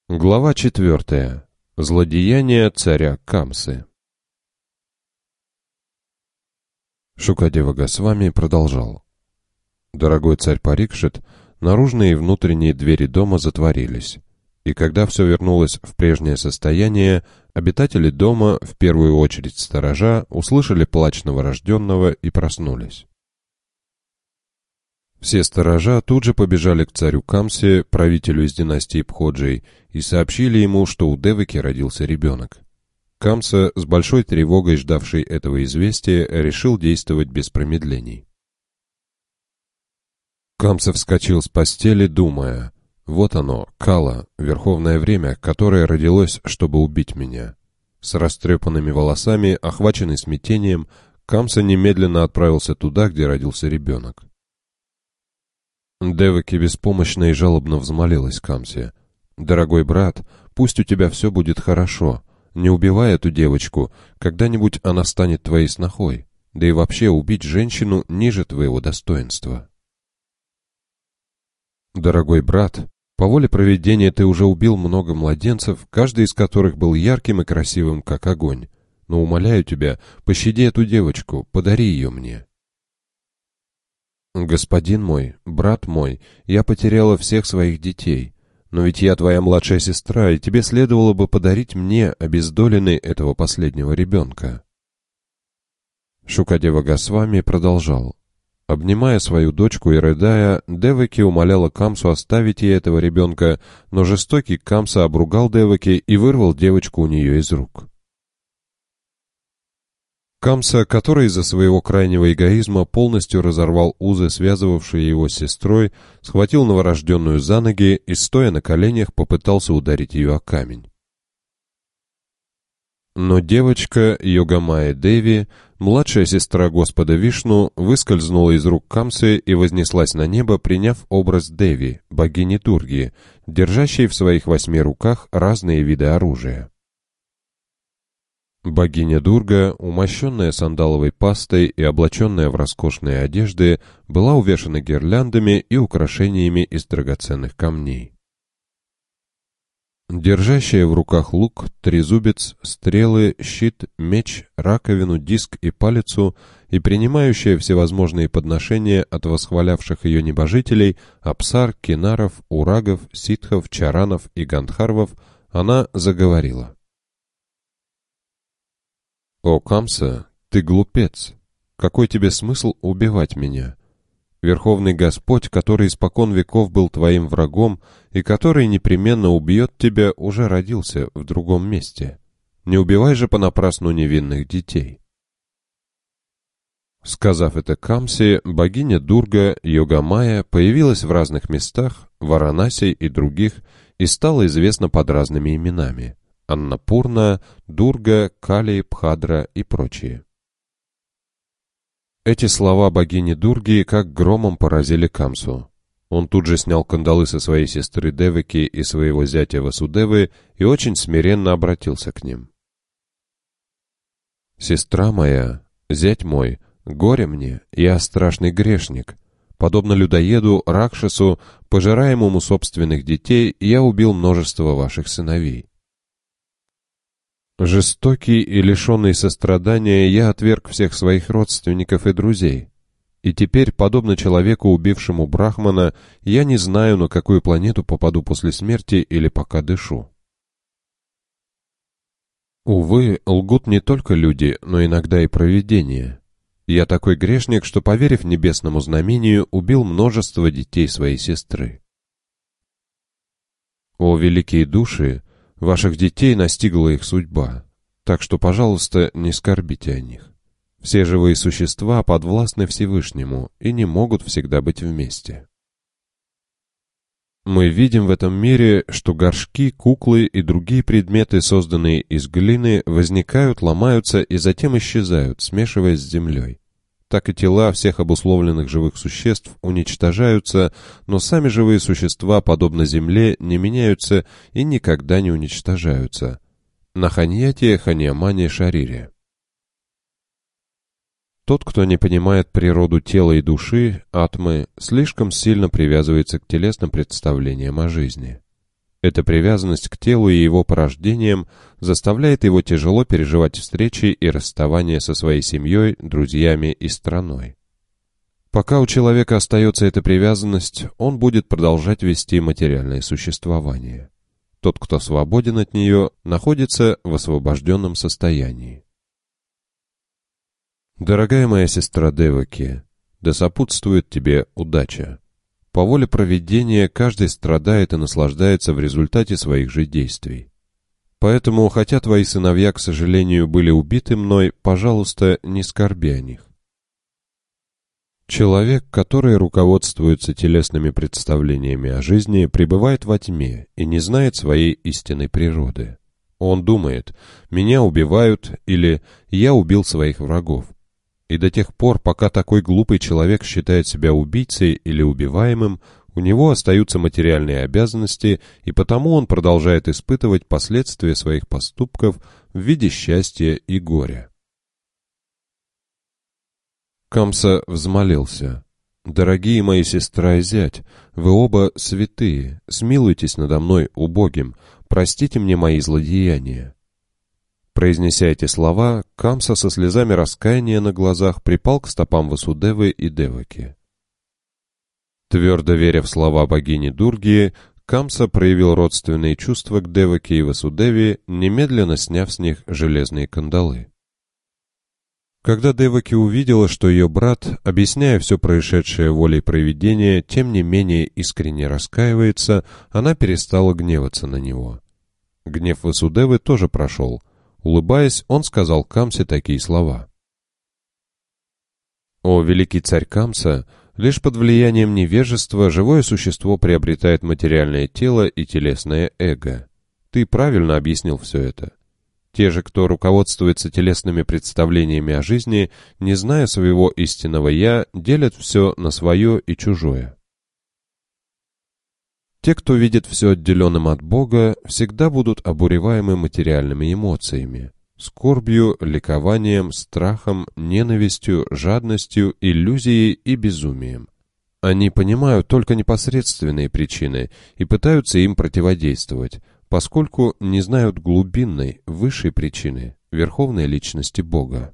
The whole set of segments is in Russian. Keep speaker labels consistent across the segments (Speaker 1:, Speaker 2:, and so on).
Speaker 1: Глава 4. Злодеяние царя Камсы. Шукадева Госвами продолжал. Дорогой царь Парикшит, наружные и внутренние двери дома затворились, и когда все вернулось в прежнее состояние, обитатели дома, в первую очередь сторожа, услышали плач новорожденного и проснулись. Все сторожа тут же побежали к царю Камсе, правителю из династии Пходжей, и сообщили ему, что у Деваки родился ребенок. Камса, с большой тревогой ждавший этого известия, решил действовать без промедлений. Камса вскочил с постели, думая: «Вот оно, Кала, верховное время, которое родилось, чтобы убить меня». С растрепанными волосами, охваченный смятением, Камса немедленно отправился туда, где родился ребенок. Деваки беспомощно и жалобно взмолилась Камсе: «Дорогой брат, пусть у тебя все будет хорошо. Не убивай эту девочку, когда-нибудь она станет твоей снохой. Да и вообще убить женщину ниже твоего достоинства». «Дорогой брат, по воле провидения ты уже убил много младенцев, каждый из которых был ярким и красивым, как огонь. Но умоляю тебя, пощади эту девочку, подари ее мне». «Господин мой, брат мой, я потеряла всех своих детей, но ведь я твоя младшая сестра, и тебе следовало бы подарить мне обездоленный этого последнего ребенка». Шукадева Госвами продолжал. Обнимая свою дочку и рыдая, Деваки умоляла Камсу оставить ей этого ребенка, но жестокий Камса обругал Деваки и вырвал девочку у нее из рук. Камса, который из-за своего крайнего эгоизма полностью разорвал узы, связывавшие его с сестрой, схватил новорожденную за ноги и, стоя на коленях, попытался ударить ее о камень. Но девочка Йогамая Деви, младшая сестра Господа Вишну, выскользнула из рук Камсы и вознеслась на небо, приняв образ Деви, богини Дурги, держащей в своих 8 руках разные виды оружия. Богиня Дурга, умощенная сандаловой пастой и облаченная в роскошные одежды, была увешана гирляндами и украшениями из драгоценных камней. Держащая в руках лук, трезубец, стрелы, щит, меч, раковину, диск и палицу, и принимающая всевозможные подношения от восхвалявших ее небожителей, апсар, кинаров, урагов, ситхов, чаранов и гандхарвов, она заговорила. «О, Камса, ты глупец! Какой тебе смысл убивать меня? Верховный Господь, который испокон веков был твоим врагом и который непременно убьет тебя, уже родился в другом месте. Не убивай же понапрасну невинных детей». Сказав это Камсе, богиня Дурга, Йогамая, появилась в разных местах, в Варанаси и других, и стала известна под разными именами: Аннапурна, Дурга, Кали, Пхадра и прочие. Эти слова богини Дурги как громом поразили Камсу. Он тут же снял кандалы со своей сестры Деваки и своего зятя Васудевы и очень смиренно обратился к ним. «Сестра моя, зять мой, горе мне, я страшный грешник. Подобно людоеду Ракшасу, пожираемому собственных детей, я убил множество ваших сыновей. Жестокий и лишенный сострадания, я отверг всех своих родственников и друзей. И теперь, подобно человеку, убившему Брахмана, я не знаю, на какую планету попаду после смерти или пока дышу. Увы, лгут не только люди, но иногда и провидение. Я такой грешник, что, поверив небесному знамению, убил множество детей своей сестры. О, великие души! Ваших детей настигла их судьба, так что, пожалуйста, не скорбите о них. Все живые существа подвластны Всевышнему и не могут всегда быть вместе. Мы видим в этом мире, что горшки, куклы и другие предметы, созданные из глины, возникают, ломаются и затем исчезают, смешиваясь с землей. Так и тела всех обусловленных живых существ уничтожаются, но сами живые существа, подобно земле, не меняются и никогда не уничтожаются. Наханьяти Ханиамани Шарире. Тот, кто не понимает природу тела и души, атмы, слишком сильно привязывается к телесным представлениям о жизни. Эта привязанность к телу и его порождениям заставляет его тяжело переживать встречи и расставания со своей семьей, друзьями и страной. Пока у человека остается эта привязанность, он будет продолжать вести материальное существование. Тот, кто свободен от нее, находится в освобожденном состоянии. Дорогая моя сестра Деваки, да сопутствует тебе удача. По воле провидения каждый страдает и наслаждается в результате своих же действий. Поэтому, хотя твои сыновья, к сожалению, были убиты мной, пожалуйста, не скорби о них. Человек, который руководствуется телесными представлениями о жизни, пребывает во тьме и не знает своей истинной природы. Он думает: «Меня убивают» или «Я убил своих врагов». И до тех пор, пока такой глупый человек считает себя убийцей или убиваемым, у него остаются материальные обязанности, и потому он продолжает испытывать последствия своих поступков в виде счастья и горя. Камса взмолился: «Дорогие мои сестра и зять, вы оба святые, смилуйтесь надо мной, убогим, простите мне мои злодеяния». Произнеся эти слова, Камса со слезами раскаяния на глазах припал к стопам Васудевы и Деваки. Твердо веря в слова богини Дурги, Камса проявил родственные чувства к Деваке и Васудеве, немедленно сняв с них железные кандалы. Когда Деваки увидела, что ее брат, объясняя все происшедшее волей провидения, тем не менее искренне раскаивается, она перестала гневаться на него. Гнев Васудевы тоже прошел. Улыбаясь, он сказал Камсе такие слова: «О, великий царь Камса, лишь под влиянием невежества живое существо приобретает материальное тело и телесное эго. Ты правильно объяснил все это. Те же, кто руководствуется телесными представлениями о жизни, не зная своего истинного «я», делят все на свое и чужое. Те, кто видит все отделенным от Бога, всегда будут обуреваемы материальными эмоциями, скорбью, ликованием, страхом, ненавистью, жадностью, иллюзией и безумием. Они понимают только непосредственные причины и пытаются им противодействовать, поскольку не знают глубинной, высшей причины, верховной личности Бога.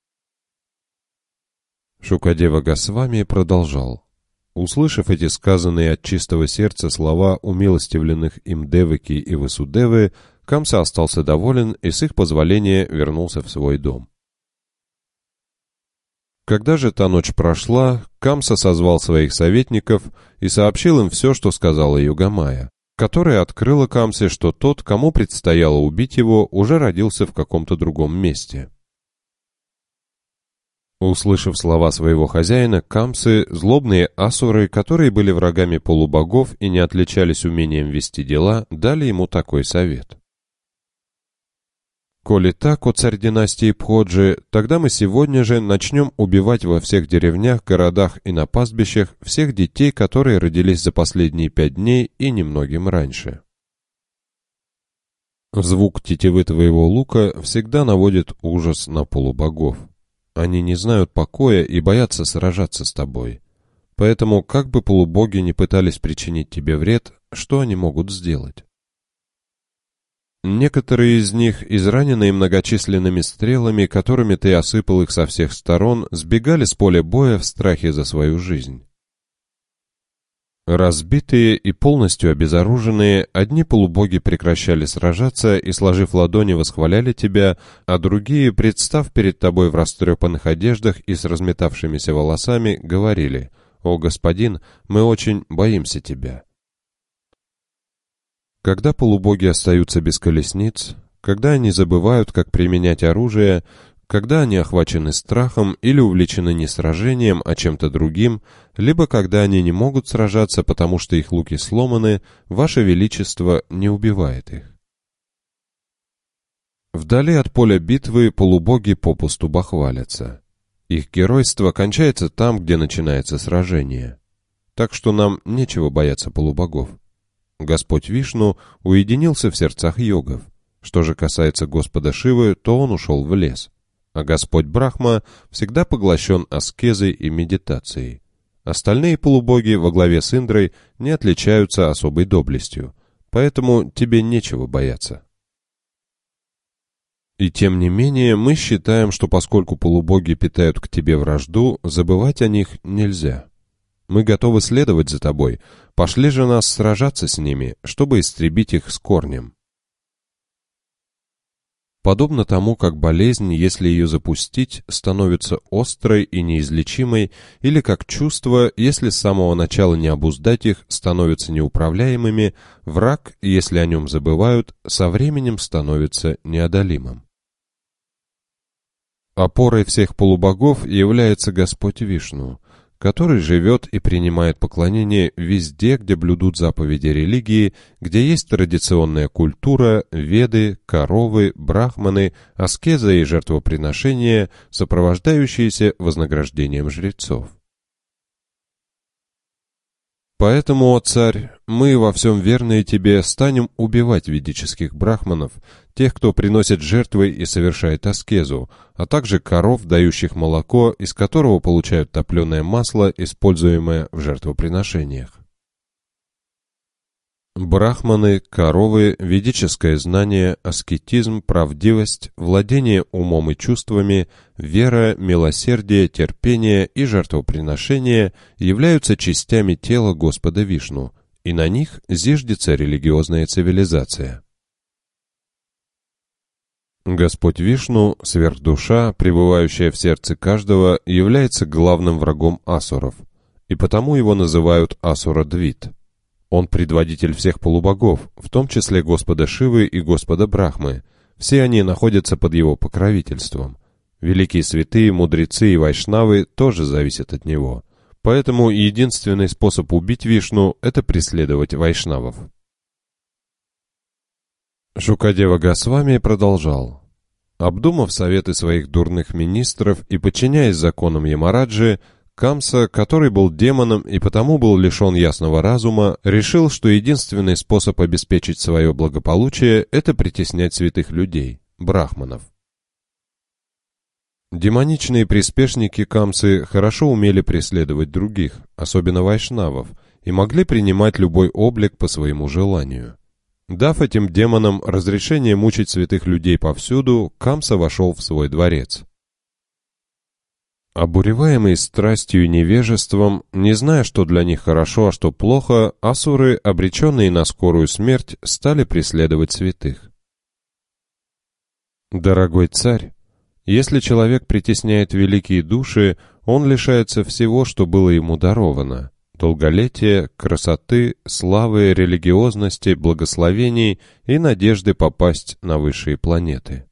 Speaker 1: Шукадева Госвами продолжал: услышав эти сказанные от чистого сердца слова умилостивленных им Деваки и Васудевы, Камса остался доволен и с их позволения вернулся в свой дом. Когда же та ночь прошла, Камса созвал своих советников и сообщил им все, что сказала Югамая, которая открыла Камсе, что тот, кому предстояло убить его, уже родился в каком-то другом месте. Услышав слова своего хозяина, Камсы, злобные асуры, которые были врагами полубогов и не отличались умением вести дела, дали ему такой совет: «Коли так, о царь династии Пходжи, тогда мы сегодня же начнем убивать во всех деревнях, городах и на пастбищах всех детей, которые родились за последние 5 дней и немногим раньше. Звук тетивы твоего лука всегда наводит ужас на полубогов. Они не знают покоя и боятся сражаться с тобой. Поэтому, как бы полубоги не пытались причинить тебе вред, что они могут сделать? Некоторые из них, израненные многочисленными стрелами, которыми ты осыпал их со всех сторон, сбегали с поля боя в страхе за свою жизнь. Разбитые и полностью обезоруженные, одни полубоги прекращали сражаться и, сложив ладони, восхваляли тебя, а другие, представ перед тобой в растрепанных одеждах и с разметавшимися волосами, говорили: «О, господин, мы очень боимся тебя». Когда полубоги остаются без колесниц, когда они забывают, как применять оружие, когда они охвачены страхом или увлечены не сражением, а чем-то другим, либо когда они не могут сражаться, потому что их луки сломаны, Ваше Величество не убивает их. Вдали от поля битвы полубоги попусту бахвалятся. Их геройство кончается там, где начинается сражение. Так что нам нечего бояться полубогов. Господь Вишну уединился в сердцах йогов. Что же касается Господа Шивы, то он ушел в лес. А Господь Брахма всегда поглощен аскезой и медитацией. Остальные полубоги во главе с Индрой не отличаются особой доблестью, поэтому тебе нечего бояться. И тем не менее, мы считаем, что поскольку полубоги питают к тебе вражду, забывать о них нельзя. Мы готовы следовать за тобой, пошли же нас сражаться с ними, чтобы истребить их с корнем. Подобно тому, как болезнь, если ее запустить, становится острой и неизлечимой, или как чувства, если с самого начала не обуздать их, становятся неуправляемыми, враг, если о нем забывают, со временем становится неодолимым. Опорой всех полубогов является Господь Вишну, который живет и принимает поклонение везде, где блюдут заповеди религии, где есть традиционная культура, веды, коровы, брахманы, аскеза и жертвоприношения, сопровождающиеся вознаграждением жрецов. Поэтому, о царь, мы во всем верные тебе станем убивать ведических брахманов, тех, кто приносит жертвы и совершает аскезу, а также коров, дающих молоко, из которого получают топленое масло, используемое в жертвоприношениях. Брахманы, коровы, ведическое знание, аскетизм, правдивость, владение умом и чувствами, вера, милосердие, терпение и жертвоприношение являются частями тела Господа Вишну, и на них зиждется религиозная цивилизация. Господь Вишну, сверхдуша, пребывающая в сердце каждого, является главным врагом асуров, и потому его называют Асура-Двит. Он предводитель всех полубогов, в том числе Господа Шивы и Господа Брахмы. Все они находятся под его покровительством. Великие святые, мудрецы и вайшнавы тоже зависят от него. Поэтому единственный способ убить Вишну – это преследовать вайшнавов. Шукадева Госвами продолжал. Обдумав советы своих дурных министров и подчиняясь законам Ямараджи, Камса, который был демоном и потому был лишен ясного разума, решил, что единственный способ обеспечить свое благополучие – это притеснять святых людей, брахманов. Демоничные приспешники Камсы хорошо умели преследовать других, особенно вайшнавов, и могли принимать любой облик по своему желанию. Дав этим демонам разрешение мучить святых людей повсюду, Камса вошел в свой дворец. Обуреваемые страстью и невежеством, не зная, что для них хорошо, а что плохо, асуры, обреченные на скорую смерть, стали преследовать святых. Дорогой царь, если человек притесняет великие души, он лишается всего, что было ему даровано: долголетия, красоты, славы, религиозности, благословений и надежды попасть на высшие планеты.